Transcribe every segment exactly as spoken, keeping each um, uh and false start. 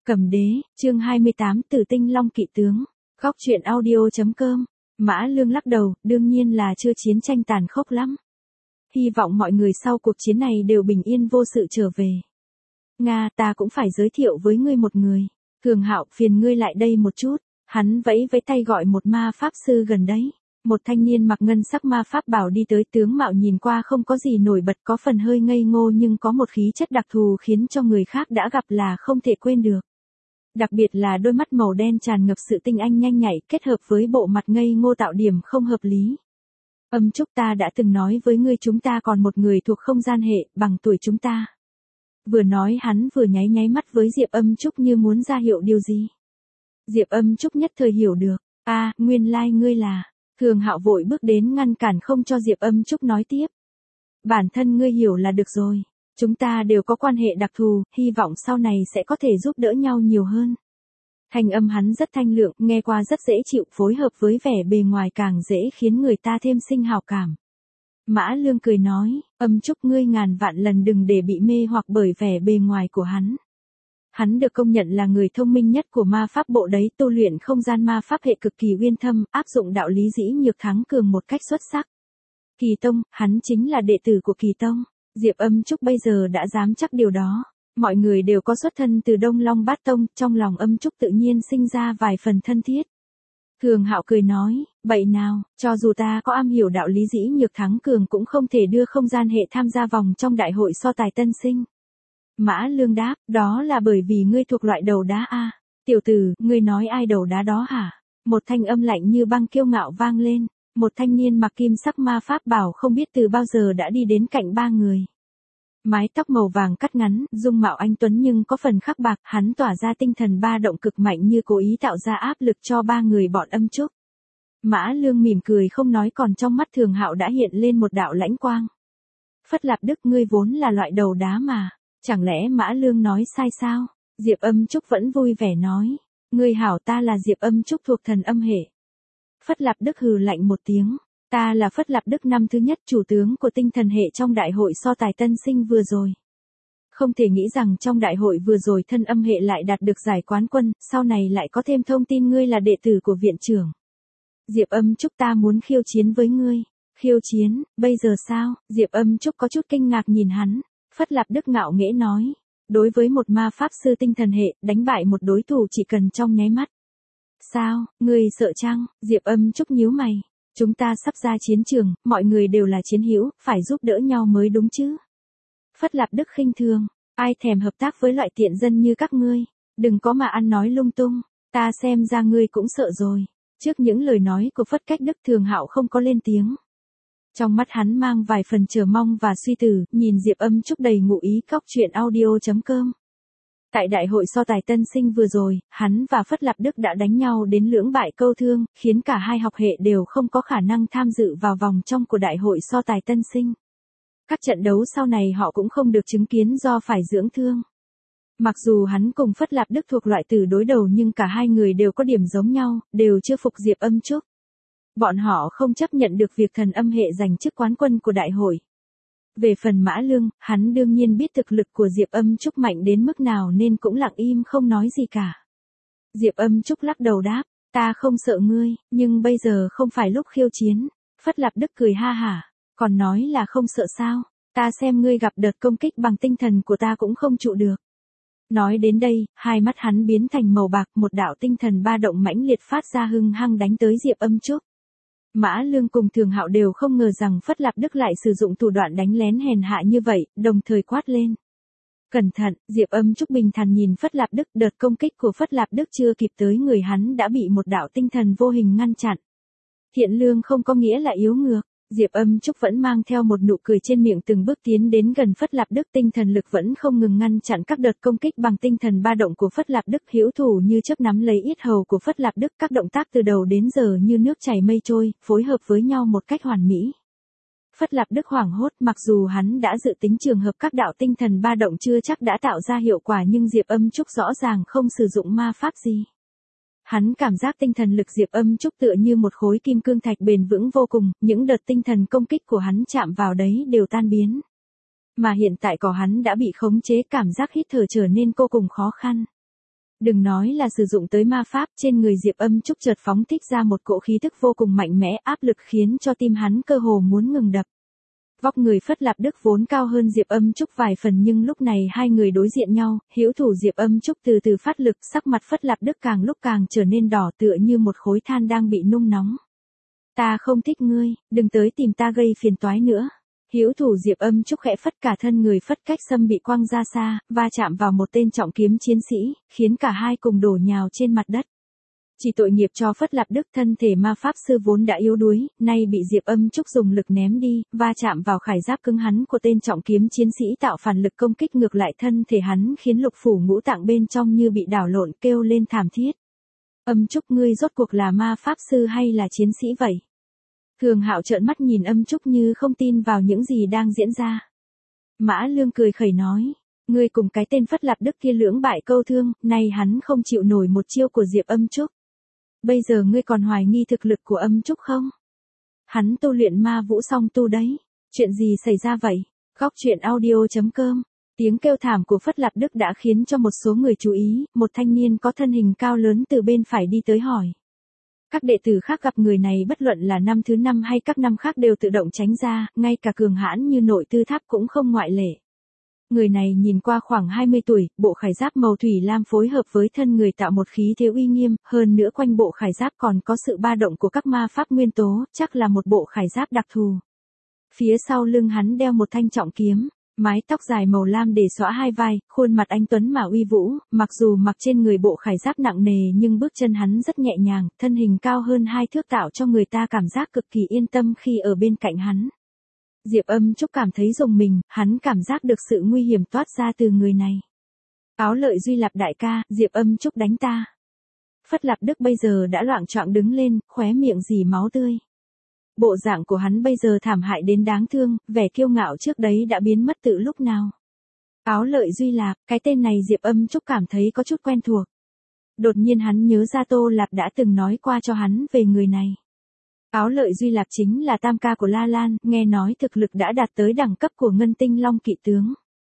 Cầm đế, chương hai mươi tám Tử tinh long kỵ tướng. Góc truyện audio.com. Mã Lương lắc đầu, đương nhiên là chưa chiến tranh tàn khốc lắm. Hy vọng mọi người sau cuộc chiến này đều bình yên vô sự trở về. Nga, ta cũng phải giới thiệu với ngươi một người. Thường Hạo, phiền ngươi lại đây một chút. Hắn vẫy vẫy tay gọi một ma pháp sư gần đấy. Một thanh niên mặc ngân sắc ma pháp bảo đi tới, tướng mạo nhìn qua không có gì nổi bật, có phần hơi ngây ngô nhưng có một khí chất đặc thù khiến cho người khác đã gặp là không thể quên được. Đặc biệt là đôi mắt màu đen tràn ngập sự tinh anh nhanh nhạy kết hợp với bộ mặt ngây ngô tạo điểm không hợp lý. Âm Trúc, ta đã từng nói với ngươi chúng ta còn một người thuộc không gian hệ, bằng tuổi chúng ta. Vừa nói hắn vừa nháy nháy mắt với Diệp Âm Trúc như muốn ra hiệu điều gì. Diệp Âm Trúc nhất thời hiểu được, a à, nguyên lai like ngươi là. Thường Hạo vội bước đến ngăn cản không cho Diệp Âm Trúc nói tiếp. Bản thân ngươi hiểu là được rồi. Chúng ta đều có quan hệ đặc thù, hy vọng sau này sẽ có thể giúp đỡ nhau nhiều hơn. Thanh âm hắn rất thanh lượng, nghe qua rất dễ chịu, phối hợp với vẻ bề ngoài càng dễ khiến người ta thêm sinh hào cảm. Mã Lương cười nói, Âm Trúc, ngươi ngàn vạn lần đừng để bị mê hoặc bởi vẻ bề ngoài của hắn. Hắn được công nhận là người thông minh nhất của ma pháp bộ đấy, tu luyện không gian ma pháp hệ cực kỳ uyên thâm, áp dụng đạo lý dĩ nhược thắng cường một cách xuất sắc. Kỳ Tông, hắn chính là đệ tử của Kỳ Tông. Diệp Âm Trúc bây giờ đã dám chắc điều đó. Mọi người đều có xuất thân từ Đông Long Bát Tông, trong lòng Âm Trúc tự nhiên sinh ra vài phần thân thiết. Thường Hạo cười nói, bậy nào, cho dù ta có am hiểu đạo lý dĩ nhược thắng cường cũng không thể đưa không gian hệ tham gia vòng trong đại hội so tài tân sinh. Mã Lương đáp, đó là bởi vì ngươi thuộc loại đầu đá a. Tiểu tử, ngươi nói ai đầu đá đó hả? Một thanh âm lạnh như băng kiêu ngạo vang lên. Một thanh niên mặc kim sắc ma pháp bảo không biết từ bao giờ đã đi đến cạnh ba người. Mái tóc màu vàng cắt ngắn, dung mạo anh tuấn nhưng có phần khắc bạc, hắn tỏa ra tinh thần ba động cực mạnh như cố ý tạo ra áp lực cho ba người bọn Âm Trúc. Mã Lương mỉm cười không nói, còn trong mắt Thường Hạo đã hiện lên một đạo lãnh quang. Phất Lạp Đức, ngươi vốn là loại đầu đá mà, chẳng lẽ Mã Lương nói sai sao? Diệp Âm Trúc vẫn vui vẻ nói, ngươi hảo, ta là Diệp Âm Trúc thuộc thần âm hệ. Phất Lạp Đức hừ lạnh một tiếng, ta là Phất Lạp Đức năm thứ nhất chủ tướng của tinh thần hệ trong đại hội so tài tân sinh vừa rồi. Không thể nghĩ rằng trong đại hội vừa rồi thân âm hệ lại đạt được giải quán quân, sau này lại có thêm thông tin ngươi là đệ tử của viện trưởng. Diệp Âm Trúc, ta muốn khiêu chiến với ngươi. Khiêu chiến, bây giờ sao? Diệp Âm Trúc có chút kinh ngạc nhìn hắn. Phất Lạp Đức ngạo nghễ nói, đối với một ma pháp sư tinh thần hệ, đánh bại một đối thủ chỉ cần trong nháy mắt. Sao, ngươi sợ chăng? Diệp Âm Trúc nhíu mày. Chúng ta sắp ra chiến trường, mọi người đều là chiến hữu, phải giúp đỡ nhau mới đúng chứ. Phất Lạp Đức khinh thường, ai thèm hợp tác với loại tiện dân như các ngươi, đừng có mà ăn nói lung tung, ta xem ra ngươi cũng sợ rồi. Trước những lời nói của Phất Cách Đức, Thường Hạo không có lên tiếng. Trong mắt hắn mang vài phần chờ mong và suy tư, nhìn Diệp Âm Trúc đầy ngụ ý. Cóc truyện audio.com. Tại đại hội so tài tân sinh vừa rồi, hắn và Phất Lạp Đức đã đánh nhau đến lưỡng bại câu thương, khiến cả hai học hệ đều không có khả năng tham dự vào vòng trong của đại hội so tài tân sinh. Các trận đấu sau này họ cũng không được chứng kiến do phải dưỡng thương. Mặc dù hắn cùng Phất Lạp Đức thuộc loại tử đối đầu nhưng cả hai người đều có điểm giống nhau, đều chưa phục Diệp Âm Trúc. Bọn họ không chấp nhận được việc thần âm hệ giành chức quán quân của đại hội. Về phần Mã Lương, hắn đương nhiên biết thực lực của Diệp Âm Trúc mạnh đến mức nào nên cũng lặng im không nói gì cả. Diệp Âm Trúc lắc đầu đáp, ta không sợ ngươi, nhưng bây giờ không phải lúc khiêu chiến. Phất Lạp Đức cười ha hả, còn nói là không sợ sao, ta xem ngươi gặp đợt công kích bằng tinh thần của ta cũng không trụ được. Nói đến đây, hai mắt hắn biến thành màu bạc, một đạo tinh thần ba động mãnh liệt phát ra hưng hăng đánh tới Diệp Âm Trúc. Mã Lương cùng Thường Hạo đều không ngờ rằng Phất Lạp Đức lại sử dụng thủ đoạn đánh lén hèn hạ như vậy, đồng thời quát lên. Cẩn thận, Diệp Âm Trúc bình thản nhìn Phất Lạp Đức, đợt công kích của Phất Lạp Đức chưa kịp tới người hắn đã bị một đạo tinh thần vô hình ngăn chặn. Thiện lương không có nghĩa là yếu ngược. Diệp Âm Trúc vẫn mang theo một nụ cười trên miệng từng bước tiến đến gần Phất Lạp Đức, tinh thần lực vẫn không ngừng ngăn chặn các đợt công kích bằng tinh thần ba động của Phất Lạp Đức, hữu thủ như chớp nắm lấy yết hầu của Phất Lạp Đức, các động tác từ đầu đến giờ như nước chảy mây trôi, phối hợp với nhau một cách hoàn mỹ. Phất Lạp Đức hoảng hốt, mặc dù hắn đã dự tính trường hợp các đạo tinh thần ba động chưa chắc đã tạo ra hiệu quả nhưng Diệp Âm Trúc rõ ràng không sử dụng ma pháp gì. Hắn cảm giác tinh thần lực Diệp Âm Trúc tựa như một khối kim cương thạch bền vững vô cùng, những đợt tinh thần công kích của hắn chạm vào đấy đều tan biến. Mà hiện tại có hắn đã bị khống chế, cảm giác hít thở trở nên vô cùng khó khăn. Đừng nói là sử dụng tới ma pháp, trên người Diệp Âm Trúc chợt phóng thích ra một cỗ khí tức vô cùng mạnh mẽ, áp lực khiến cho tim hắn cơ hồ muốn ngừng đập. Vóc người Phất Lạp Đức vốn cao hơn Diệp Âm Trúc vài phần nhưng lúc này hai người đối diện nhau, hữu thủ Diệp Âm Trúc từ từ phát lực, sắc mặt Phất Lạp Đức càng lúc càng trở nên đỏ tựa như một khối than đang bị nung nóng. Ta không thích ngươi, đừng tới tìm ta gây phiền toái nữa. Hữu thủ Diệp Âm Trúc khẽ phất cả thân người phất cách xâm bị quăng ra xa, va chạm vào một tên trọng kiếm chiến sĩ, khiến cả hai cùng đổ nhào trên mặt đất. Chỉ tội nghiệp cho Phất Lạp Đức, thân thể ma pháp sư vốn đã yếu đuối, nay bị Diệp Âm Trúc dùng lực ném đi, va chạm vào khải giáp cứng hắn của tên trọng kiếm chiến sĩ tạo phản lực công kích ngược lại thân thể hắn khiến lục phủ ngũ tạng bên trong như bị đảo lộn kêu lên thảm thiết. Âm Trúc, ngươi rốt cuộc là ma pháp sư hay là chiến sĩ vậy? Thường Hạo trợn mắt nhìn Âm Trúc như không tin vào những gì đang diễn ra. Mã Lương cười khẩy nói, ngươi cùng cái tên Phất Lạp Đức kia lưỡng bại câu thương, nay hắn không chịu nổi một chiêu của Diệp Âm Trúc. Bây giờ ngươi còn hoài nghi thực lực của Âm Trúc không? Hắn tu luyện ma vũ song tu đấy. Chuyện gì xảy ra vậy? Góc truyện audio chấm com. Tiếng kêu thảm của Phất Lạp Đức đã khiến cho một số người chú ý, một thanh niên có thân hình cao lớn từ bên phải đi tới hỏi. Các đệ tử khác gặp người này bất luận là năm thứ năm hay các năm khác đều tự động tránh ra, ngay cả cường hãn như Nội Tư Tháp cũng không ngoại lệ. Người này nhìn qua khoảng hai mươi tuổi, bộ khải giáp màu thủy lam phối hợp với thân người tạo một khí thế uy nghiêm, hơn nữa quanh bộ khải giáp còn có sự ba động của các ma pháp nguyên tố, chắc là một bộ khải giáp đặc thù. Phía sau lưng hắn đeo một thanh trọng kiếm, mái tóc dài màu lam để xõa hai vai, khuôn mặt anh tuấn mà uy vũ, mặc dù mặc trên người bộ khải giáp nặng nề nhưng bước chân hắn rất nhẹ nhàng, thân hình cao hơn hai thước tạo cho người ta cảm giác cực kỳ yên tâm khi ở bên cạnh hắn. Diệp Âm Trúc cảm thấy rùng mình, hắn cảm giác được sự nguy hiểm toát ra từ người này. Áo Lợi Duy Lạp đại ca, Diệp Âm Trúc đánh ta. Phất Lạp Đức bây giờ đã loạng choạng đứng lên, khóe miệng rỉ máu tươi. Bộ dạng của hắn bây giờ thảm hại đến đáng thương, vẻ kiêu ngạo trước đấy đã biến mất từ lúc nào. Áo Lợi Duy Lạp, cái tên này Diệp Âm Trúc cảm thấy có chút quen thuộc. Đột nhiên hắn nhớ ra Tô Lạp đã từng nói qua cho hắn về người này. Áo Lợi Duy Lạp chính là tam ca của La Lan, nghe nói thực lực đã đạt tới đẳng cấp của Ngân Tinh Long Kỵ tướng.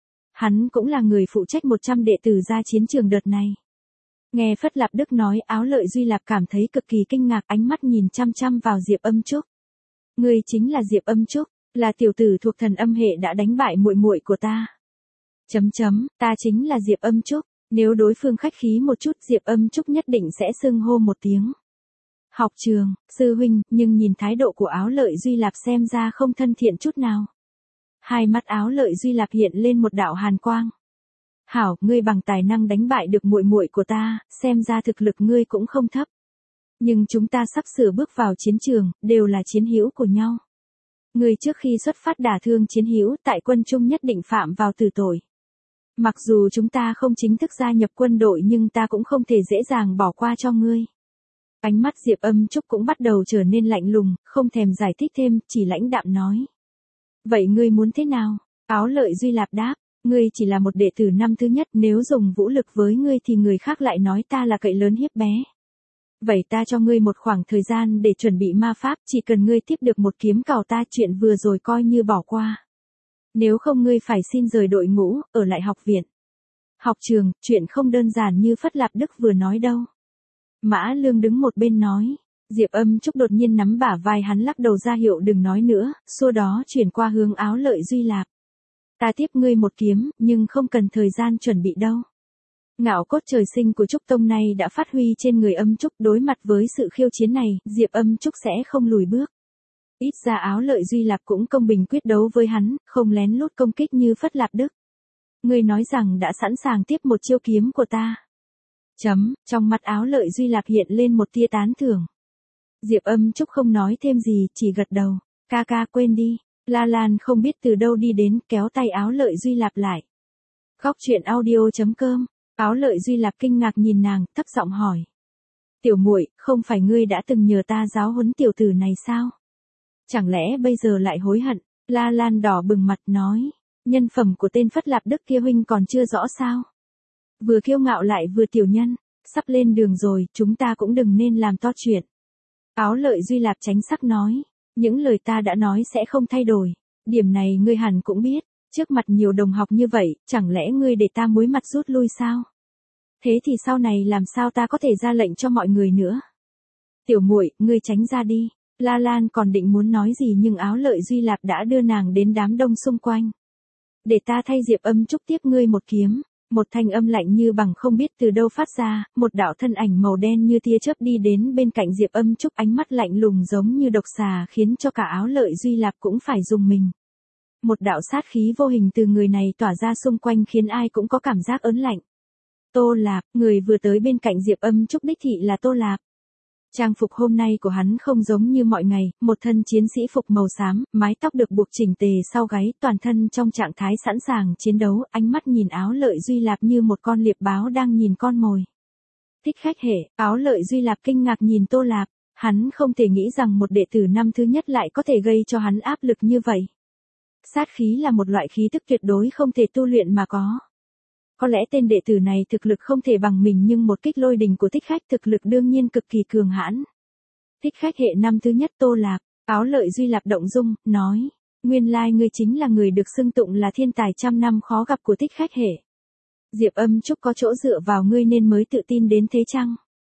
Hắn cũng là người phụ trách một trăm đệ tử ra chiến trường đợt này. Nghe Phất Lạp Đức nói, Áo Lợi Duy Lạp cảm thấy cực kỳ kinh ngạc, ánh mắt nhìn chăm chăm vào Diệp Âm Trúc. Ngươi chính là Diệp Âm Trúc, là tiểu tử thuộc thần âm hệ đã đánh bại muội muội của ta. Chấm chấm, ta chính là Diệp Âm Trúc, nếu đối phương khách khí một chút Diệp Âm Trúc nhất định sẽ xưng hô một tiếng. Học trường, sư huynh, nhưng nhìn thái độ của Áo Lợi Duy Lạp xem ra không thân thiện chút nào. Hai mắt Áo Lợi Duy Lạp hiện lên một đạo hàn quang. Hảo, ngươi bằng tài năng đánh bại được muội muội của ta, xem ra thực lực ngươi cũng không thấp. Nhưng chúng ta sắp sửa bước vào chiến trường, đều là chiến hữu của nhau. Ngươi trước khi xuất phát đả thương chiến hữu tại quân trung nhất định phạm vào tử tội. Mặc dù chúng ta không chính thức gia nhập quân đội nhưng ta cũng không thể dễ dàng bỏ qua cho ngươi. Ánh mắt Diệp Âm Trúc cũng bắt đầu trở nên lạnh lùng, không thèm giải thích thêm, chỉ lãnh đạm nói. Vậy ngươi muốn thế nào? Áo Lợi Duy Lạp đáp, ngươi chỉ là một đệ tử năm thứ nhất, nếu dùng vũ lực với ngươi thì người khác lại nói ta là cậy lớn hiếp bé. Vậy ta cho ngươi một khoảng thời gian để chuẩn bị ma pháp, chỉ cần ngươi tiếp được một kiếm cào ta chuyện vừa rồi coi như bỏ qua. Nếu không ngươi phải xin rời đội ngũ, ở lại học viện. Học trường, chuyện không đơn giản như Phất Lạp Đức vừa nói đâu. Mã Lương đứng một bên nói, Diệp Âm Trúc đột nhiên nắm bả vai hắn lắc đầu ra hiệu đừng nói nữa, sau đó chuyển qua hướng Áo Lợi Duy Lạp. Ta tiếp ngươi một kiếm, nhưng không cần thời gian chuẩn bị đâu. Ngạo cốt trời sinh của Trúc Tông này đã phát huy trên người Âm Trúc, đối mặt với sự khiêu chiến này, Diệp Âm Trúc sẽ không lùi bước. Ít ra Áo Lợi Duy Lạp cũng công bình quyết đấu với hắn, không lén lút công kích như Phất Lạp Đức. Ngươi nói rằng đã sẵn sàng tiếp một chiêu kiếm của ta. Chấm, trong mắt Áo Lợi Duy Lạp hiện lên một tia tán thưởng. Diệp Âm Trúc không nói thêm gì, chỉ gật đầu. Ca ca quên đi. La Lan không biết từ đâu đi đến, kéo tay Áo Lợi Duy Lạp lại. Góc truyện audio chấm com. Áo Lợi Duy Lạp kinh ngạc nhìn nàng, thấp giọng hỏi. Tiểu muội, không phải ngươi đã từng nhờ ta giáo huấn tiểu tử này sao? Chẳng lẽ bây giờ lại hối hận? La Lan đỏ bừng mặt nói. Nhân phẩm của tên Phất Lạp Đức kia huynh còn chưa rõ sao? Vừa kiêu ngạo lại vừa tiểu nhân, sắp lên đường rồi, chúng ta cũng đừng nên làm to chuyện. Áo Lợi Duy Lạp tránh sắc nói, những lời ta đã nói sẽ không thay đổi, điểm này ngươi hẳn cũng biết, trước mặt nhiều đồng học như vậy, chẳng lẽ ngươi để ta muối mặt rút lui sao? Thế thì sau này làm sao ta có thể ra lệnh cho mọi người nữa? Tiểu muội, ngươi tránh ra đi. La Lan còn định muốn nói gì nhưng Áo Lợi Duy Lạp đã đưa nàng đến đám đông xung quanh. Để ta thay Diệp Âm Trúc tiếp ngươi một kiếm. Một thanh âm lạnh như bằng không biết từ đâu phát ra, một đạo thân ảnh màu đen như tia chớp đi đến bên cạnh Diệp Âm Trúc, ánh mắt lạnh lùng giống như độc xà khiến cho cả Áo Lợi Duy Lạp cũng phải rùng mình. Một đạo sát khí vô hình từ người này tỏa ra xung quanh khiến ai cũng có cảm giác ớn lạnh. Tô Lạp, người vừa tới bên cạnh Diệp Âm Trúc đích thị là Tô Lạp. Trang phục hôm nay của hắn không giống như mọi ngày, một thân chiến sĩ phục màu xám, mái tóc được buộc chỉnh tề sau gáy, toàn thân trong trạng thái sẵn sàng chiến đấu, ánh mắt nhìn Áo Lợi Duy Lạp như một con liệp báo đang nhìn con mồi. Thích khách hệ, Áo Lợi Duy Lạp kinh ngạc nhìn Tô Lạp, hắn không thể nghĩ rằng một đệ tử năm thứ nhất lại có thể gây cho hắn áp lực như vậy. Sát khí là một loại khí tức tuyệt đối không thể tu luyện mà có. Có lẽ tên đệ tử này thực lực không thể bằng mình nhưng một kích lôi đình của thích khách thực lực đương nhiên cực kỳ cường hãn. Thích khách hệ năm thứ nhất Tô Lạp, Áo Lợi Duy Lạp động dung, nói, nguyên lai ngươi chính là người được xưng tụng là thiên tài trăm năm khó gặp của thích khách hệ. Diệp Âm Trúc có chỗ dựa vào ngươi nên mới tự tin đến thế chăng?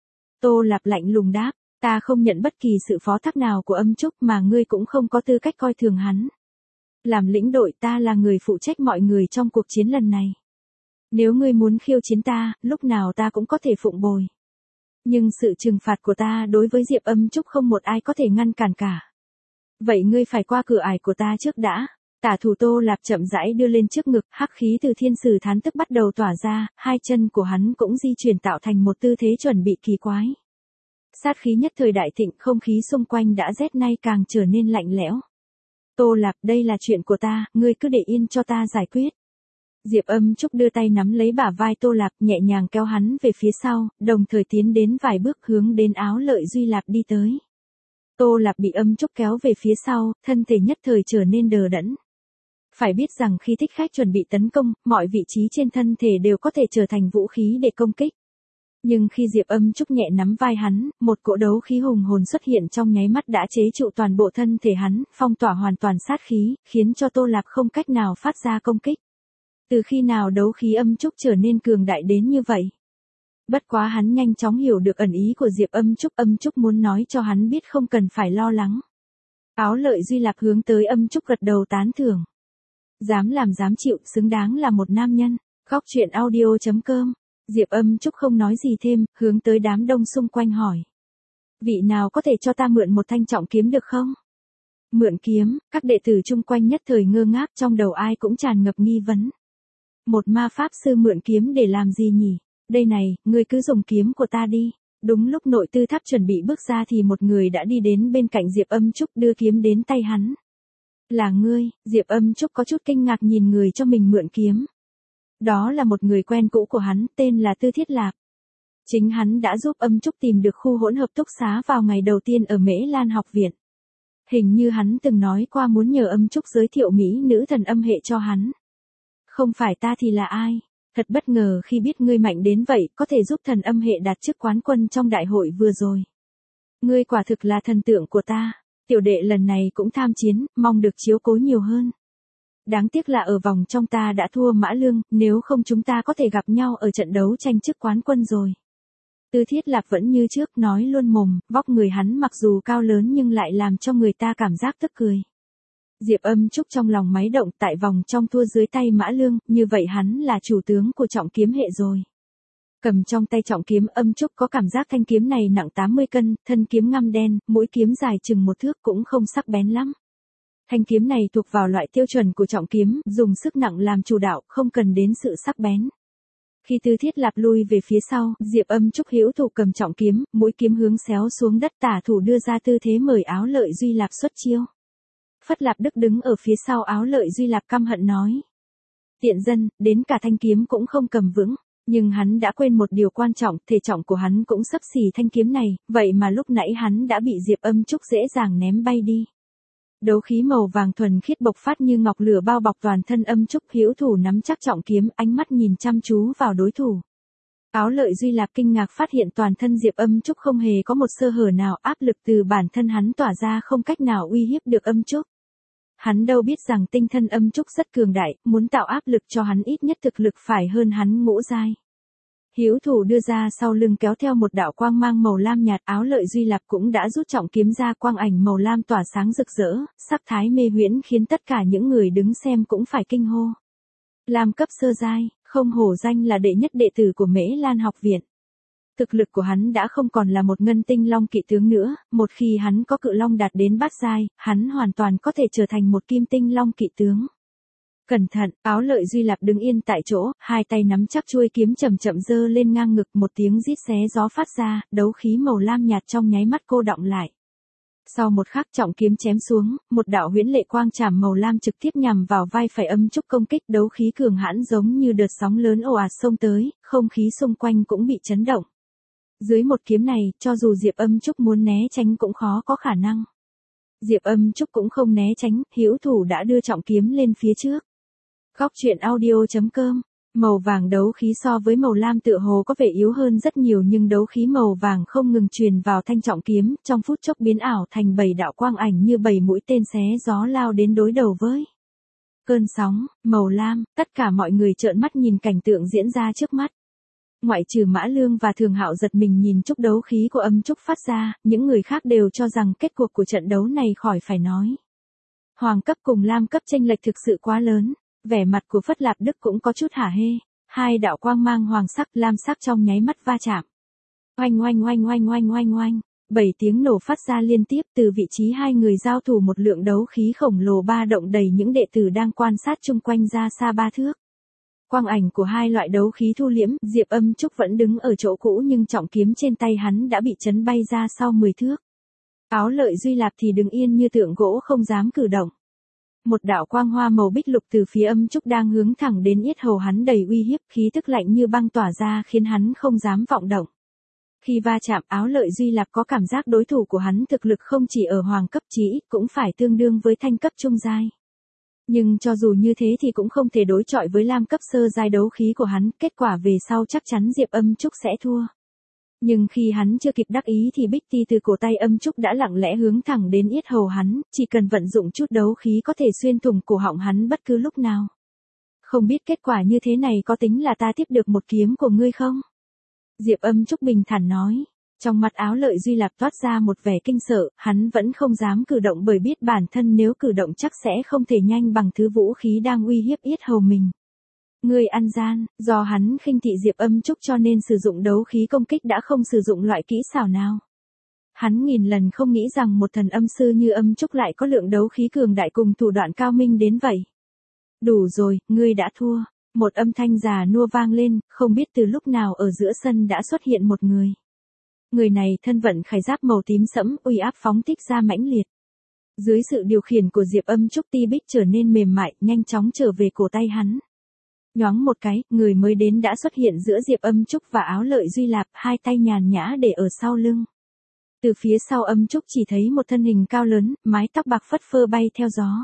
Tô Lạp lạnh lùng đáp, ta không nhận bất kỳ sự phó thác nào của Âm Trúc mà ngươi cũng không có tư cách coi thường hắn. Làm lĩnh đội ta là người phụ trách mọi người trong cuộc chiến lần này. Nếu ngươi muốn khiêu chiến ta, lúc nào ta cũng có thể phụng bồi. Nhưng sự trừng phạt của ta đối với Diệp Âm Trúc không một ai có thể ngăn cản cả. Vậy ngươi phải qua cửa ải của ta trước đã. Tả thủ Tô Lạp chậm rãi đưa lên trước ngực, hắc khí từ thiên sử thán tức bắt đầu tỏa ra, hai chân của hắn cũng di chuyển tạo thành một tư thế chuẩn bị kỳ quái. Sát khí nhất thời đại thịnh, không khí xung quanh đã rét nay càng trở nên lạnh lẽo. Tô Lạp, đây là chuyện của ta, ngươi cứ để yên cho ta giải quyết. Diệp Âm Trúc đưa tay nắm lấy bả vai Tô Lạp, nhẹ nhàng kéo hắn về phía sau, đồng thời tiến đến vài bước hướng đến Áo Lợi Duy Lạp đi tới. Tô Lạp bị Âm Trúc kéo về phía sau, thân thể nhất thời trở nên đờ đẫn. Phải biết rằng khi thích khách chuẩn bị tấn công, mọi vị trí trên thân thể đều có thể trở thành vũ khí để công kích. Nhưng khi Diệp Âm Trúc nhẹ nắm vai hắn, một cỗ đấu khí hùng hồn xuất hiện trong nháy mắt đã chế trụ toàn bộ thân thể hắn, phong tỏa hoàn toàn sát khí, khiến cho Tô Lạp không cách nào phát ra công kích. Từ khi nào đấu khí Âm Trúc trở nên cường đại đến như vậy? Bất quá hắn nhanh chóng hiểu được ẩn ý của Diệp Âm Trúc, Âm Trúc muốn nói cho hắn biết không cần phải lo lắng. Áo Lợi Duy Lạp hướng tới Âm Trúc gật đầu tán thưởng. Dám làm dám chịu, xứng đáng là một nam nhân. Góc truyện audio chấm com. Diệp Âm Trúc không nói gì thêm, hướng tới đám đông xung quanh hỏi. Vị nào có thể cho ta mượn một thanh trọng kiếm được không? Mượn kiếm, các đệ tử chung quanh nhất thời ngơ ngác, trong đầu ai cũng tràn ngập nghi vấn. Một ma pháp sư mượn kiếm để làm gì nhỉ? Đây này, ngươi cứ dùng kiếm của ta đi. Đúng lúc nội tư tháp chuẩn bị bước ra thì một người đã đi đến bên cạnh Diệp Âm Trúc đưa kiếm đến tay hắn. Là ngươi, Diệp Âm Trúc có chút kinh ngạc nhìn người cho mình mượn kiếm. Đó là một người quen cũ của hắn, tên là Tư Thiết Lạp. Chính hắn đã giúp Âm Trúc tìm được khu hỗn hợp túc xá vào ngày đầu tiên ở Mễ Lan học viện. Hình như hắn từng nói qua muốn nhờ Âm Trúc giới thiệu mỹ nữ thần âm hệ cho hắn. Không phải ta thì là ai? Thật bất ngờ khi biết ngươi mạnh đến vậy, có thể giúp thần âm hệ đạt chức quán quân trong đại hội vừa rồi. Ngươi quả thực là thần tượng của ta. Tiểu đệ lần này cũng tham chiến, mong được chiếu cố nhiều hơn. Đáng tiếc là ở vòng trong ta đã thua Mã Lương, nếu không chúng ta có thể gặp nhau ở trận đấu tranh chức quán quân rồi. Tư Thiết Lạp vẫn như trước, nói luôn mồm, vóc người hắn mặc dù cao lớn nhưng lại làm cho người ta cảm giác tức cười. Diệp Âm Trúc trong lòng máy động, tại vòng trong thua dưới tay Mã Lương, như vậy hắn là chủ tướng của trọng kiếm hệ rồi. Cầm trong tay trọng kiếm, Âm Trúc có cảm giác thanh kiếm này nặng tám mươi cân, thân kiếm ngăm đen, mũi kiếm dài chừng một thước cũng không sắc bén lắm. Thanh kiếm này thuộc vào loại tiêu chuẩn của trọng kiếm, dùng sức nặng làm chủ đạo, không cần đến sự sắc bén. Khi Tư Thiết Lạp lui về phía sau, Diệp Âm Trúc hữu thủ cầm trọng kiếm, mũi kiếm hướng xéo xuống đất, tả thủ đưa ra tư thế mời Áo Lợi Duy Lạp xuất chiêu. Phất Lạp Đức đứng ở phía sau Áo Lợi Duy Lạp căm hận nói. Tiện dân, đến cả thanh kiếm cũng không cầm vững. Nhưng hắn đã quên một điều quan trọng, thể trọng của hắn cũng xấp xỉ thanh kiếm này, vậy mà lúc nãy hắn đã bị Diệp Âm Trúc dễ dàng ném bay đi. Đấu khí màu vàng thuần khiết bộc phát như ngọc lửa bao bọc toàn thân Âm Trúc, hữu thủ nắm chắc trọng kiếm, ánh mắt nhìn chăm chú vào đối thủ. Áo Lợi Duy Lạp kinh ngạc phát hiện toàn thân Diệp Âm Trúc không hề có một sơ hở nào, áp lực từ bản thân hắn tỏa ra không cách nào uy hiếp được Âm Trúc. Hắn đâu biết rằng tinh thần Âm Trúc rất cường đại, muốn tạo áp lực cho hắn ít nhất thực lực phải hơn hắn ngũ giai. Hữu thủ đưa ra sau lưng kéo theo một đạo quang mang màu lam nhạt, Áo Lợi Duy Lạp cũng đã rút trọng kiếm ra, quang ảnh màu lam tỏa sáng rực rỡ, sắc thái mê huyễn khiến tất cả những người đứng xem cũng phải kinh hô. Lam cấp sơ giai, không hổ danh là đệ nhất đệ tử của Mễ Lan học viện. Thực lực của hắn đã không còn là một ngân tinh long kỵ tướng nữa, một khi hắn có cự long đạt đến bát giai, hắn hoàn toàn có thể trở thành một kim tinh long kỵ tướng. Cẩn thận, Áo Lợi Duy Lạp đứng yên tại chỗ, hai tay nắm chắc chuôi kiếm chậm chậm giơ lên ngang ngực, một tiếng rít xé gió phát ra, đấu khí màu lam nhạt trong nháy mắt cô đọng lại. Sau một khắc trọng kiếm chém xuống, một đạo huyễn lệ quang trảm màu lam trực tiếp nhằm vào vai phải Âm Trúc công kích, đấu khí cường hãn giống như đợt sóng lớn ồ ạt xông tới, không khí xung quanh cũng bị chấn động. Dưới một kiếm này, cho dù Diệp Âm Trúc muốn né tránh cũng khó có khả năng. Diệp Âm Trúc cũng không né tránh, hữu thủ đã đưa trọng kiếm lên phía trước. Góc truyện audio chấm com. Màu vàng đấu khí so với màu lam tựa hồ có vẻ yếu hơn rất nhiều, nhưng đấu khí màu vàng không ngừng truyền vào thanh trọng kiếm, trong phút chốc biến ảo thành bảy đạo quang ảnh như bảy mũi tên xé gió lao đến đối đầu với cơn sóng màu lam. Tất cả mọi người trợn mắt nhìn cảnh tượng diễn ra trước mắt. Ngoại trừ Mã Lương và Thường Hạo giật mình nhìn chút đấu khí của Âm Trúc phát ra, những người khác đều cho rằng kết cuộc của trận đấu này khỏi phải nói. Hoàng cấp cùng lam cấp chênh lệch thực sự quá lớn. Vẻ mặt của Phất Lạp Đức cũng có chút hả hê, hai đạo quang mang hoàng sắc lam sắc trong nháy mắt va chạm. Oanh oanh oanh oanh oanh oanh oanh, bảy tiếng nổ phát ra liên tiếp, từ vị trí hai người giao thủ một lượng đấu khí khổng lồ ba động đầy những đệ tử đang quan sát chung quanh ra xa ba thước. Quang ảnh của hai loại đấu khí thu liễm, Diệp Âm Trúc vẫn đứng ở chỗ cũ nhưng trọng kiếm trên tay hắn đã bị chấn bay ra sau mười thước. Áo Lợi Duy Lạp thì đứng yên như tượng gỗ không dám cử động. Một đạo quang hoa màu bích lục từ phía Âm Trúc đang hướng thẳng đến yết hầu hắn đầy uy hiếp, khí tức lạnh như băng tỏa ra khiến hắn không dám vọng động. Khi va chạm, Áo Lợi Duy Lạp có cảm giác đối thủ của hắn thực lực không chỉ ở hoàng cấp chí ít cũng phải tương đương với thanh cấp trung giai. Nhưng cho dù như thế thì cũng không thể đối chọi với lam cấp sơ giai đấu khí của hắn, kết quả về sau chắc chắn Diệp Âm Trúc sẽ thua. Nhưng khi hắn chưa kịp đắc ý thì bích ti từ cổ tay Âm Trúc đã lặng lẽ hướng thẳng đến yết hầu hắn, chỉ cần vận dụng chút đấu khí có thể xuyên thủng cổ họng hắn bất cứ lúc nào. Không biết kết quả như thế này có tính là ta tiếp được một kiếm của ngươi không? Diệp Âm Trúc bình thản nói. Trong mặt Áo Lợi Duy Lạp toát ra một vẻ kinh sợ, hắn vẫn không dám cử động bởi biết bản thân nếu cử động chắc sẽ không thể nhanh bằng thứ vũ khí đang uy hiếp yết hầu mình. Người ăn gian, do hắn khinh thị Diệp Âm Trúc cho nên sử dụng đấu khí công kích đã không sử dụng loại kỹ xảo nào. Hắn nghìn lần không nghĩ rằng một thần âm sư như Âm Trúc lại có lượng đấu khí cường đại cùng thủ đoạn cao minh đến vậy. Đủ rồi, ngươi đã thua. Một âm thanh già nua vang lên, không biết từ lúc nào ở giữa sân đã xuất hiện một người. Người này thân vận khải giáp màu tím sẫm, uy áp phóng thích ra mãnh liệt. Dưới sự điều khiển của Diệp Âm Trúc, ti bích trở nên mềm mại, nhanh chóng trở về cổ tay hắn. Nhoáng một cái, người mới đến đã xuất hiện giữa Diệp Âm Trúc và Áo Lợi Duy Lạp, hai tay nhàn nhã để ở sau lưng. Từ phía sau Âm Trúc chỉ thấy một thân hình cao lớn, mái tóc bạc phất phơ bay theo gió.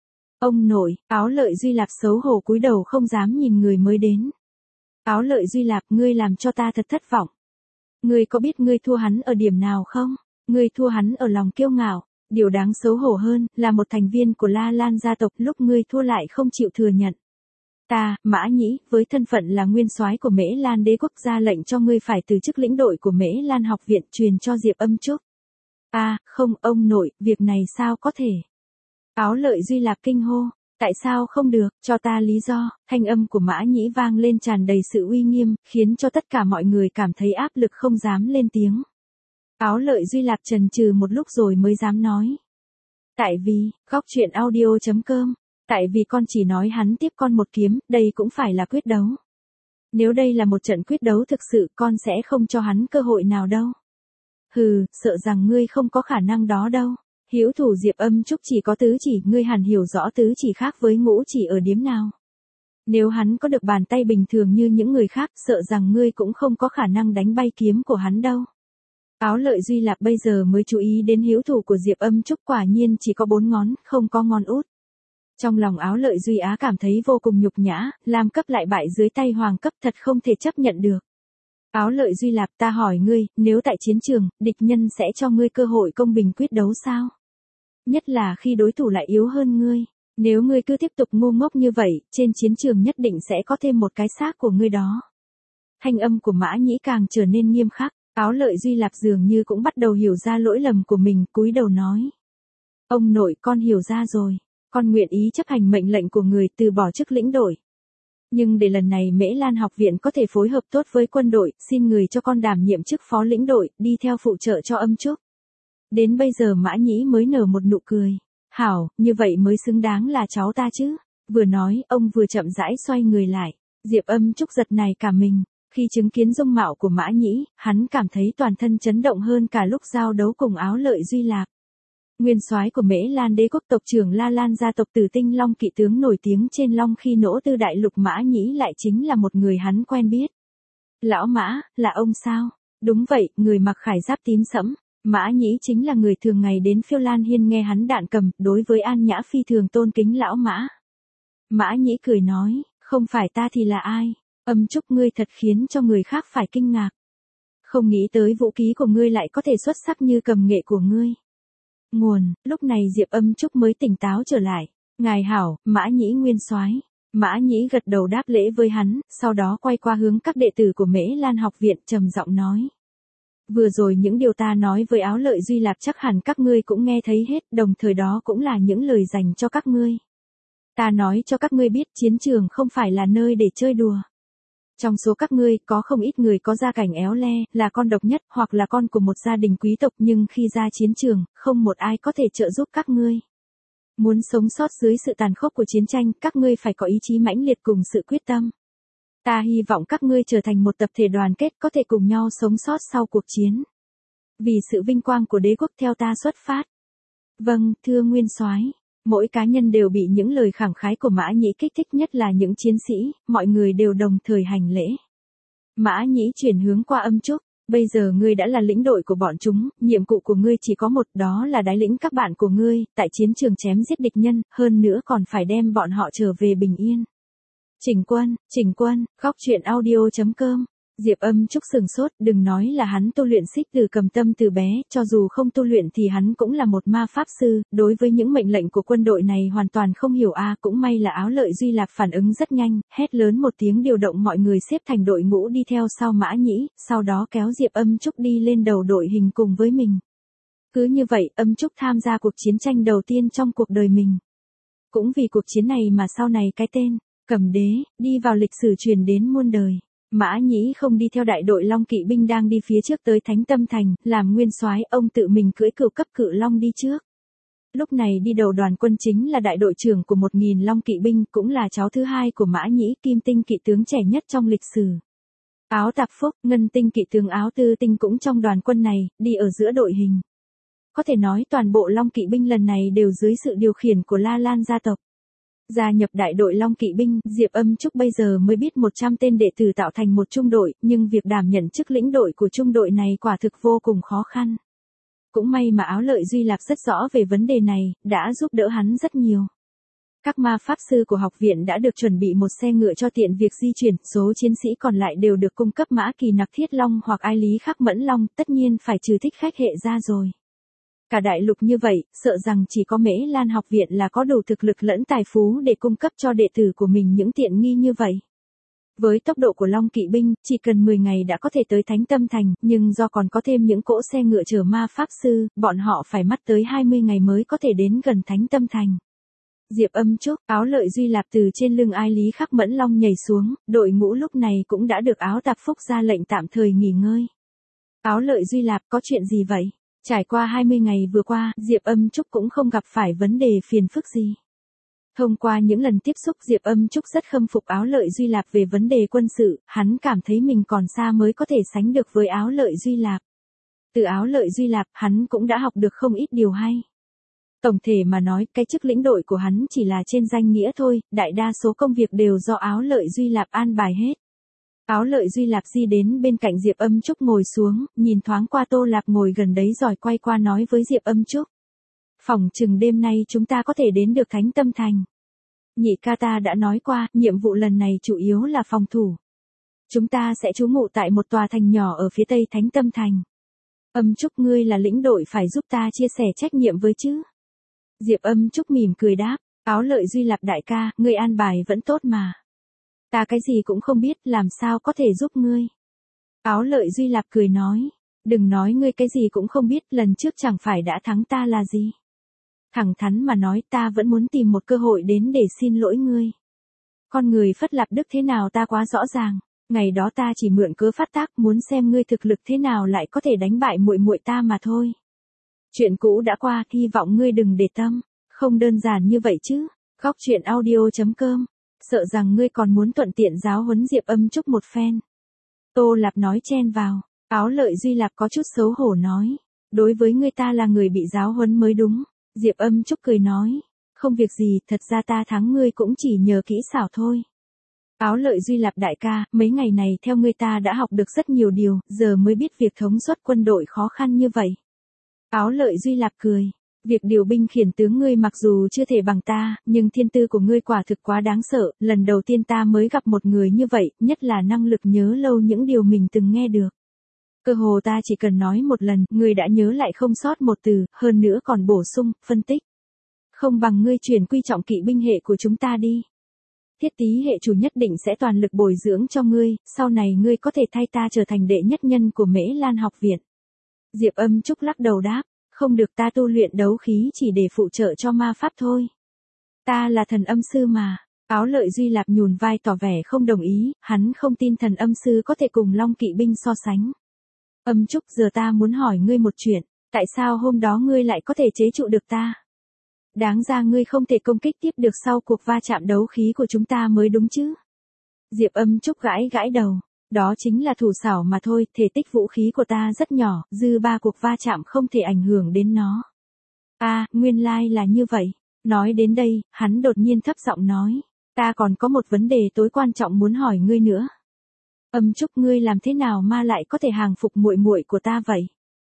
Ông nội, Áo Lợi Duy Lạp xấu hổ cúi đầu không dám nhìn người mới đến. Áo Lợi Duy Lạp, ngươi làm cho ta thật thất vọng. Ngươi có biết ngươi thua hắn ở điểm nào không? Ngươi thua hắn ở lòng kiêu ngạo. Điều đáng xấu hổ hơn, là một thành viên của La Lan gia tộc, lúc ngươi thua lại không chịu thừa nhận. Ta, Mã Nhĩ, với thân phận là nguyên soái của Mễ Lan đế quốc ra lệnh cho ngươi phải từ chức lĩnh đội của Mễ Lan học viện truyền cho Diệp Âm Trúc. À, không, ông nội, việc này sao có thể? Áo Lợi Duy Lạp kinh hô. Tại sao không được, cho ta lý do, thanh âm của Mã Nhĩ vang lên tràn đầy sự uy nghiêm, khiến cho tất cả mọi người cảm thấy áp lực không dám lên tiếng. Áo Lợi Duy Lạp chần chừ một lúc rồi mới dám nói. Tại vì, góc truyện audio chấm com, tại vì con chỉ nói hắn tiếp con một kiếm, đây cũng phải là quyết đấu. Nếu đây là một trận quyết đấu thực sự, con sẽ không cho hắn cơ hội nào đâu. Hừ, sợ rằng ngươi không có khả năng đó đâu. Hữu thủ Diệp Âm Trúc chỉ có tứ chỉ, ngươi hẳn hiểu rõ tứ chỉ khác với ngũ chỉ ở điếm nào. Nếu hắn có được bàn tay bình thường như những người khác, sợ rằng ngươi cũng không có khả năng đánh bay kiếm của hắn đâu. Áo Lợi Duy Lạp bây giờ mới chú ý đến hữu thủ của Diệp Âm Trúc, quả nhiên chỉ có bốn ngón, không có ngón út. Trong lòng Áo Lợi Duy Á cảm thấy vô cùng nhục nhã, lam cấp lại bại dưới tay hoàng cấp thật không thể chấp nhận được. Áo Lợi Duy Lạp, ta hỏi ngươi, nếu tại chiến trường, địch nhân sẽ cho ngươi cơ hội công bình quyết đấu sao? Nhất là khi đối thủ lại yếu hơn ngươi. Nếu ngươi cứ tiếp tục ngu ngốc như vậy, trên chiến trường nhất định sẽ có thêm một cái xác của ngươi đó. Thanh âm của Mã Nhĩ càng trở nên nghiêm khắc, Áo Lợi Duy Lạp dường như cũng bắt đầu hiểu ra lỗi lầm của mình, cúi đầu nói. Ông nội, con hiểu ra rồi, con nguyện ý chấp hành mệnh lệnh của người, từ bỏ chức lĩnh đội. Nhưng để lần này Mễ Lan học viện có thể phối hợp tốt với quân đội, xin người cho con đảm nhiệm chức phó lĩnh đội, đi theo phụ trợ cho Âm Trúc. Đến bây giờ Mã Nhĩ mới nở một nụ cười. Hảo, như vậy mới xứng đáng là cháu ta chứ. Vừa nói, ông vừa chậm rãi xoay người lại. Diệp Âm Trúc giật nảy cả mình. Khi chứng kiến dung mạo của Mã Nhĩ, hắn cảm thấy toàn thân chấn động hơn cả lúc giao đấu cùng Áo Lợi Duy Lạp. Nguyên soái của Mễ Lan đế quốc, tộc trưởng La Lan gia tộc Tử Tinh Long kỵ tướng nổi tiếng trên Long Khi Nỗ Tư đại lục, Mã Nhĩ lại chính là một người hắn quen biết. Lão Mã, là ông sao? Đúng vậy, người mặc khải giáp tím sẫm. Mã Nhĩ chính là người thường ngày đến Phiêu Lan Hiên nghe hắn đạn cầm, đối với An Nhã phi thường tôn kính lão Mã. Mã Nhĩ cười nói, không phải ta thì là ai? Âm Trúc, ngươi thật khiến cho người khác phải kinh ngạc. Không nghĩ tới vũ khí của ngươi lại có thể xuất sắc như cầm nghệ của ngươi. Nguồn, lúc này Diệp Âm Trúc mới tỉnh táo trở lại. Ngài hảo, Mã Nhĩ nguyên soái. Mã Nhĩ gật đầu đáp lễ với hắn, sau đó quay qua hướng các đệ tử của Mễ Lan học viện, trầm giọng nói. Vừa rồi những điều ta nói với Áo Lợi Duy Lạp chắc hẳn các ngươi cũng nghe thấy hết, đồng thời đó cũng là những lời dành cho các ngươi. Ta nói cho các ngươi biết, chiến trường không phải là nơi để chơi đùa. Trong số các ngươi, có không ít người có gia cảnh éo le, là con độc nhất, hoặc là con của một gia đình quý tộc, nhưng khi ra chiến trường, không một ai có thể trợ giúp các ngươi. Muốn sống sót dưới sự tàn khốc của chiến tranh, các ngươi phải có ý chí mãnh liệt cùng sự quyết tâm. Ta hy vọng các ngươi trở thành một tập thể đoàn kết, có thể cùng nhau sống sót sau cuộc chiến. Vì sự vinh quang của đế quốc theo ta xuất phát. Vâng, thưa nguyên soái. Mỗi cá nhân đều bị những lời khẳng khái của Mã Nhĩ kích thích, nhất là những chiến sĩ, mọi người đều đồng thời hành lễ. Mã Nhĩ chuyển hướng qua Âm Trúc, bây giờ ngươi đã là lĩnh đội của bọn chúng, nhiệm vụ của ngươi chỉ có một, đó là đái lĩnh các bạn của ngươi, tại chiến trường chém giết địch nhân, hơn nữa còn phải đem bọn họ trở về bình yên. Chỉnh quân, chỉnh quân, góc truyện audio chấm com. Diệp Âm Trúc sừng sốt, đừng nói là hắn tu luyện xích từ cầm tâm từ bé, cho dù không tu luyện thì hắn cũng là một ma pháp sư, đối với những mệnh lệnh của quân đội này hoàn toàn không hiểu a. À, cũng may là Áo Lợi Duy Lạp phản ứng rất nhanh, hét lớn một tiếng điều động mọi người xếp thành đội ngũ đi theo sau Mã Nhĩ, sau đó kéo Diệp Âm Trúc đi lên đầu đội hình cùng với mình. Cứ như vậy, Âm Trúc tham gia cuộc chiến tranh đầu tiên trong cuộc đời mình. Cũng vì cuộc chiến này mà sau này cái tên Cầm Đế đi vào lịch sử truyền đến muôn đời. Mã Nhĩ không đi theo đại đội Long kỵ binh đang đi phía trước tới Thánh Tâm Thành, làm nguyên soái, ông tự mình cưỡi cửu cấp cự long đi trước. Lúc này đi đầu đoàn quân chính là đại đội trưởng của một nghìn Long kỵ binh, cũng là cháu thứ hai của Mã Nhĩ, Kim Tinh kỵ tướng trẻ nhất trong lịch sử. Áo Tạp Phúc, Ngân Tinh kỵ tướng Áo Tư Tinh cũng trong đoàn quân này, đi ở giữa đội hình. Có thể nói toàn bộ Long kỵ binh lần này đều dưới sự điều khiển của La Lan gia tộc. Gia nhập đại đội Long kỵ binh, Diệp Âm Trúc bây giờ mới biết một trăm tên đệ tử tạo thành một trung đội, nhưng việc đảm nhận chức lĩnh đội của trung đội này quả thực vô cùng khó khăn. Cũng may mà Áo Lợi Duy Lạp rất rõ về vấn đề này, đã giúp đỡ hắn rất nhiều. Các ma pháp sư của học viện đã được chuẩn bị một xe ngựa cho tiện việc di chuyển, số chiến sĩ còn lại đều được cung cấp mã kỳ nặc thiết long hoặc ai lý khắc mẫn long, tất nhiên phải trừ thích khách hệ ra rồi. Cả đại lục như vậy, sợ rằng chỉ có Mễ Lan học viện là có đủ thực lực lẫn tài phú để cung cấp cho đệ tử của mình những tiện nghi như vậy. Với tốc độ của Long kỵ binh, chỉ cần mười ngày đã có thể tới Thánh Tâm Thành, nhưng do còn có thêm những cỗ xe ngựa chở ma pháp sư, bọn họ phải mất tới hai mươi ngày mới có thể đến gần Thánh Tâm Thành. Diệp Âm Trúc, Áo Lợi Duy Lạp từ trên lưng ai lý khắc mẫn long nhảy xuống, đội ngũ lúc này cũng đã được Áo Tạp Phúc ra lệnh tạm thời nghỉ ngơi. Áo Lợi Duy Lạp, có chuyện gì vậy? Trải qua hai mươi ngày vừa qua, Diệp Âm Trúc cũng không gặp phải vấn đề phiền phức gì. Thông qua những lần tiếp xúc, Diệp Âm Trúc rất khâm phục Áo Lợi Duy Lạp về vấn đề quân sự, hắn cảm thấy mình còn xa mới có thể sánh được với Áo Lợi Duy Lạp. Từ Áo Lợi Duy Lạp, hắn cũng đã học được không ít điều hay. Tổng thể mà nói, cái chức lĩnh đội của hắn chỉ là trên danh nghĩa thôi, đại đa số công việc đều do Áo Lợi Duy Lạp an bài hết. Áo Lợi Duy Lạp di đến bên cạnh Diệp Âm Trúc ngồi xuống, nhìn thoáng qua Tô Lạp ngồi gần đấy rồi quay qua nói với Diệp Âm Trúc. Phỏng chừng đêm nay chúng ta có thể đến được Thánh Tâm Thành. Nhị ca ta đã nói qua, nhiệm vụ lần này chủ yếu là phòng thủ. Chúng ta sẽ trú ngụ tại một tòa thành nhỏ ở phía tây Thánh Tâm Thành. Âm Trúc, ngươi là lĩnh đội phải giúp ta chia sẻ trách nhiệm với chứ. Diệp Âm Trúc mỉm cười đáp, Áo Lợi Duy Lạp đại ca, ngươi an bài vẫn tốt mà. Ta cái gì cũng không biết, làm sao có thể giúp ngươi. Áo Lợi Duy Lạp cười nói, đừng nói ngươi cái gì cũng không biết, lần trước chẳng phải đã thắng ta là gì. Thẳng thắn mà nói, ta vẫn muốn tìm một cơ hội đến để xin lỗi ngươi. Con người Phất Lạp Đức thế nào ta quá rõ ràng, ngày đó ta chỉ mượn cớ phát tác, muốn xem ngươi thực lực thế nào lại có thể đánh bại muội muội ta mà thôi. Chuyện cũ đã qua, hy vọng ngươi đừng để tâm, không đơn giản như vậy chứ. Góc truyện audio chấm com, sợ rằng ngươi còn muốn thuận tiện giáo huấn Diệp Âm Trúc một phen. Tô Lạp nói chen vào, Áo Lợi Duy Lạp có chút xấu hổ nói, đối với ngươi ta là người bị giáo huấn mới đúng. Diệp Âm Trúc cười nói, không việc gì, thật ra ta thắng ngươi cũng chỉ nhờ kỹ xảo thôi. Áo Lợi Duy Lạp đại ca, mấy ngày này theo ngươi ta đã học được rất nhiều điều, giờ mới biết việc thống suất quân đội khó khăn như vậy. Áo Lợi Duy Lạp cười, việc điều binh khiển tướng ngươi mặc dù chưa thể bằng ta, nhưng thiên tư của ngươi quả thực quá đáng sợ, lần đầu tiên ta mới gặp một người như vậy, nhất là năng lực nhớ lâu những điều mình từng nghe được. Cơ hồ ta chỉ cần nói một lần, ngươi đã nhớ lại không sót một từ, hơn nữa còn bổ sung, phân tích. Không bằng ngươi chuyển quy trọng kỵ binh hệ của chúng ta đi. Thiết Tý hệ chủ nhất định sẽ toàn lực bồi dưỡng cho ngươi, sau này ngươi có thể thay ta trở thành đệ nhất nhân của Mễ Lan học viện. Diệp Âm Trúc lắc đầu đáp, không được, ta tu luyện đấu khí chỉ để phụ trợ cho ma pháp thôi. Ta là thần âm sư mà. Áo Lợi Duy Lạp nhún vai tỏ vẻ không đồng ý, hắn không tin thần âm sư có thể cùng Long kỵ binh so sánh. Âm Trúc, giờ ta muốn hỏi ngươi một chuyện, tại sao hôm đó ngươi lại có thể chế trụ được ta? Đáng ra ngươi không thể công kích tiếp được sau cuộc va chạm đấu khí của chúng ta mới đúng chứ? Diệp Âm Trúc gãi gãi đầu, đó chính là thủ xảo mà thôi, thể tích vũ khí của ta rất nhỏ, dư ba cuộc va chạm không thể ảnh hưởng đến nó. À, nguyên lai là như vậy. Nói đến đây, hắn đột nhiên thấp giọng nói, ta còn có một vấn đề tối quan trọng muốn hỏi ngươi nữa. Âm Trúc, ngươi làm thế nào mà lại có thể hàng phục muội muội của ta vậy?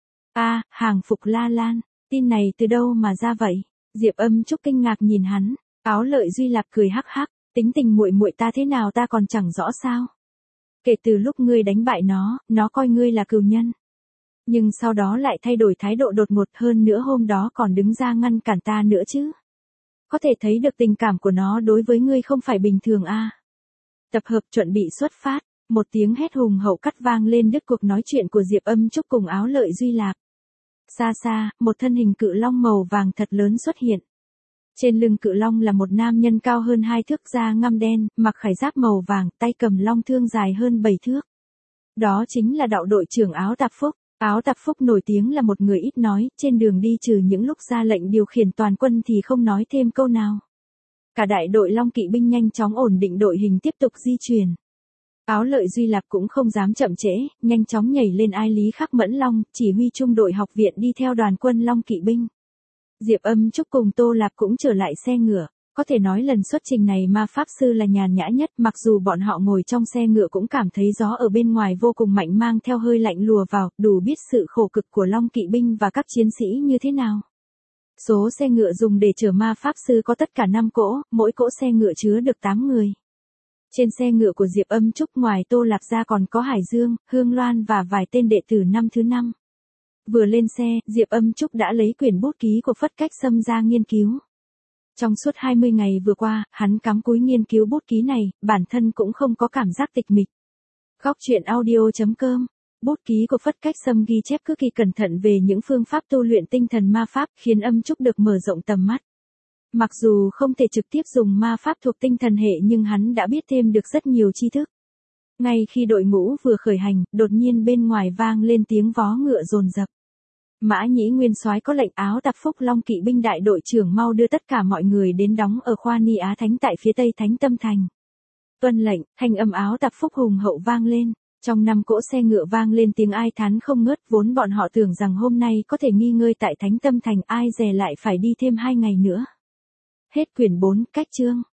À, hàng phục La Lan, tin này từ đâu mà ra vậy? Diệp Âm Trúc kinh ngạc nhìn hắn, Áo Lợi Duy Lạp cười hắc hắc, tính tình muội muội ta thế nào ta còn chẳng rõ sao? Kể từ lúc ngươi đánh bại nó, nó coi ngươi là cừu nhân. Nhưng sau đó lại thay đổi thái độ đột ngột, hơn nữa hôm đó còn đứng ra ngăn cản ta nữa chứ. Có thể thấy được tình cảm của nó đối với ngươi không phải bình thường a. À. Tập hợp chuẩn bị xuất phát, một tiếng hét hùng hậu cắt vang lên đứt cuộc nói chuyện của Diệp Âm Trúc cùng Áo Lợi Duy Lạp. Xa xa, một thân hình cự long màu vàng thật lớn xuất hiện. Trên lưng cự long là một nam nhân cao hơn hai thước, da ngăm đen, mặc khải giáp màu vàng, tay cầm long thương dài hơn bảy thước. Đó chính là đạo đội trưởng Áo Tạp Phúc. Áo Tạp Phúc nổi tiếng là một người ít nói, trên đường đi trừ những lúc ra lệnh điều khiển toàn quân thì không nói thêm câu nào. Cả đại đội Long kỵ binh nhanh chóng ổn định đội hình tiếp tục di chuyển. Áo Lợi Duy Lạp cũng không dám chậm trễ, nhanh chóng nhảy lên Ai Lý Khắc Mẫn Long, chỉ huy trung đội học viện đi theo đoàn quân Long kỵ binh. Diệp Âm Trúc cùng Tô Lạp cũng trở lại xe ngựa, có thể nói lần xuất trình này ma pháp sư là nhàn nhã nhất, mặc dù bọn họ ngồi trong xe ngựa cũng cảm thấy gió ở bên ngoài vô cùng mạnh mang theo hơi lạnh lùa vào, đủ biết sự khổ cực của Long kỵ binh và các chiến sĩ như thế nào. Số xe ngựa dùng để chở ma pháp sư có tất cả năm cỗ, mỗi cỗ xe ngựa chứa được tám người. Trên xe ngựa của Diệp Âm Trúc ngoài Tô Lạp ra còn có Hải Dương, Hương Loan và vài tên đệ tử năm thứ năm. Vừa lên xe, Diệp Âm Trúc đã lấy quyển bút ký của Phất Cách Sâm ra nghiên cứu. Trong suốt hai mươi ngày vừa qua, hắn cắm cúi nghiên cứu bút ký này, bản thân cũng không có cảm giác tịch mịch. Góc truyện audio chấm com, bút ký của Phất Cách Sâm ghi chép cực kỳ cẩn thận về những phương pháp tu luyện tinh thần ma pháp, khiến Âm Trúc được mở rộng tầm mắt. Mặc dù không thể trực tiếp dùng ma pháp thuộc tinh thần hệ nhưng hắn đã biết thêm được rất nhiều tri thức. Ngay khi đội ngũ vừa khởi hành, đột nhiên bên ngoài vang lên tiếng vó ngựa dồn dập. Mã Nhĩ Nguyên soái có lệnh Áo Tạp Phúc Long kỵ binh đại đội trưởng mau đưa tất cả mọi người đến đóng ở khoa Ni Á Thánh tại phía tây Thánh Tâm Thành. Tuân lệnh, thanh âm Áo Tạp Phúc hùng hậu vang lên. Trong năm cỗ xe ngựa vang lên tiếng ai thán không ngớt, vốn bọn họ tưởng rằng hôm nay có thể nghỉ ngơi tại Thánh Tâm Thành, ai dè lại phải đi thêm hai ngày nữa. Hết quyển bốn, cách chương.